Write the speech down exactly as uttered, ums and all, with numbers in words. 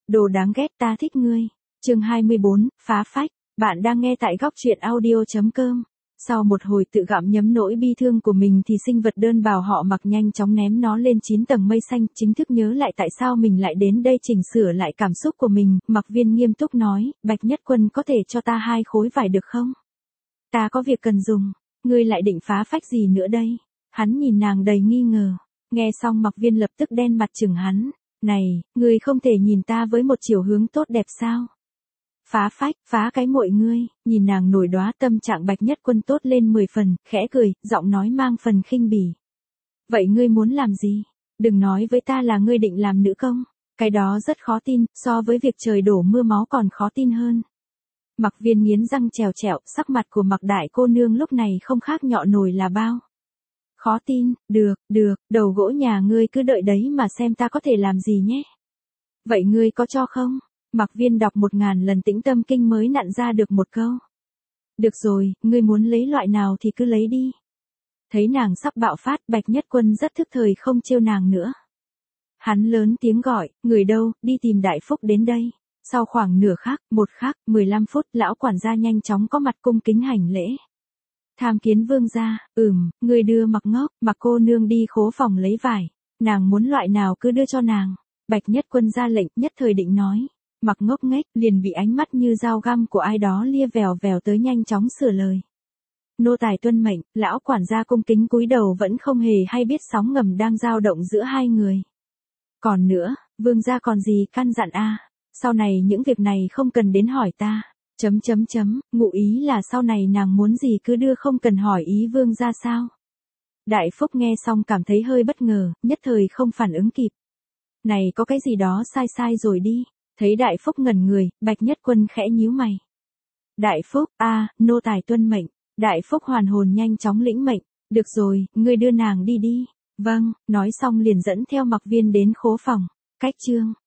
Đồ đáng ghét ta thích ngươi. Chương hai mươi bốn, phá phách. Bạn đang nghe tại góc truyện audio chấm com. Sau một hồi tự gặm nhấm nỗi bi thương của mình thì sinh vật đơn bào họ Mặc nhanh chóng ném nó lên chín tầng mây xanh, chính thức nhớ lại tại sao mình lại đến đây, chỉnh sửa lại cảm xúc của mình. Mặc Viên nghiêm túc nói, Bạch Nhất Quân có thể cho ta hai khối vải được không? Ta có việc cần dùng. Ngươi lại định phá phách gì nữa đây? Hắn nhìn nàng đầy nghi ngờ. Nghe xong Mặc Viên lập tức đen mặt chừng hắn. Này, ngươi không thể nhìn ta với một chiều hướng tốt đẹp sao? Phá phách, phá cái muội ngươi. Nhìn nàng nổi đóa, tâm trạng Bạch Nhất Quân tốt lên mười phần, khẽ cười, giọng nói mang phần khinh bỉ. Vậy ngươi muốn làm gì? Đừng nói với ta là ngươi định làm nữ công. Cái đó rất khó tin, so với việc trời đổ mưa máu còn khó tin hơn. Mặc Viên nghiến răng trèo trẹo, sắc mặt của Mặc đại cô nương lúc này không khác nhọ nồi là bao. Khó tin, được, được, đầu gỗ nhà ngươi cứ đợi đấy mà xem ta có thể làm gì nhé. Vậy ngươi có cho không? Mặc Viên đọc một ngàn lần Tĩnh Tâm Kinh mới nặn ra được một câu. Được rồi, ngươi muốn lấy loại nào thì cứ lấy đi. Thấy nàng sắp bạo phát, Bạch Nhất Quân rất thức thời không trêu nàng nữa. Hắn lớn tiếng gọi, người đâu, đi tìm Đại Phúc đến đây. Sau khoảng nửa khắc, một khắc, mười lăm phút, lão quản gia nhanh chóng có mặt cung kính hành lễ. Tham kiến vương gia. Ừm, người đưa Mặc ngốc, Mặc cô nương đi khố phòng lấy vải. Nàng muốn loại nào cứ đưa cho nàng. Bạch Nhất Quân ra lệnh, nhất thời định nói. Mặc ngốc nghếch, liền bị ánh mắt như dao găm của ai đó lia vèo vèo tới, nhanh chóng sửa lời. Nô tài tuân mệnh. Lão quản gia cung kính cúi đầu, vẫn không hề hay biết sóng ngầm đang dao động giữa hai người. Còn nữa, vương gia còn gì căn dặn a? Sau này những việc này không cần đến hỏi ta. Chấm chấm chấm, ngụ ý là sau này nàng muốn gì cứ đưa, không cần hỏi ý vương gia sao? Đại Phúc nghe xong cảm thấy hơi bất ngờ, nhất thời không phản ứng kịp. Này, có cái gì đó sai sai rồi đi. Thấy Đại Phúc ngẩn người, Bạch Nhất Quân khẽ nhíu mày. Đại Phúc, a, nô tài tuân mệnh. Đại Phúc hoàn hồn nhanh chóng lĩnh mệnh. Được rồi, ngươi đưa nàng đi đi. Vâng, nói xong liền dẫn theo Mặc Viên đến khố phòng. Cách chương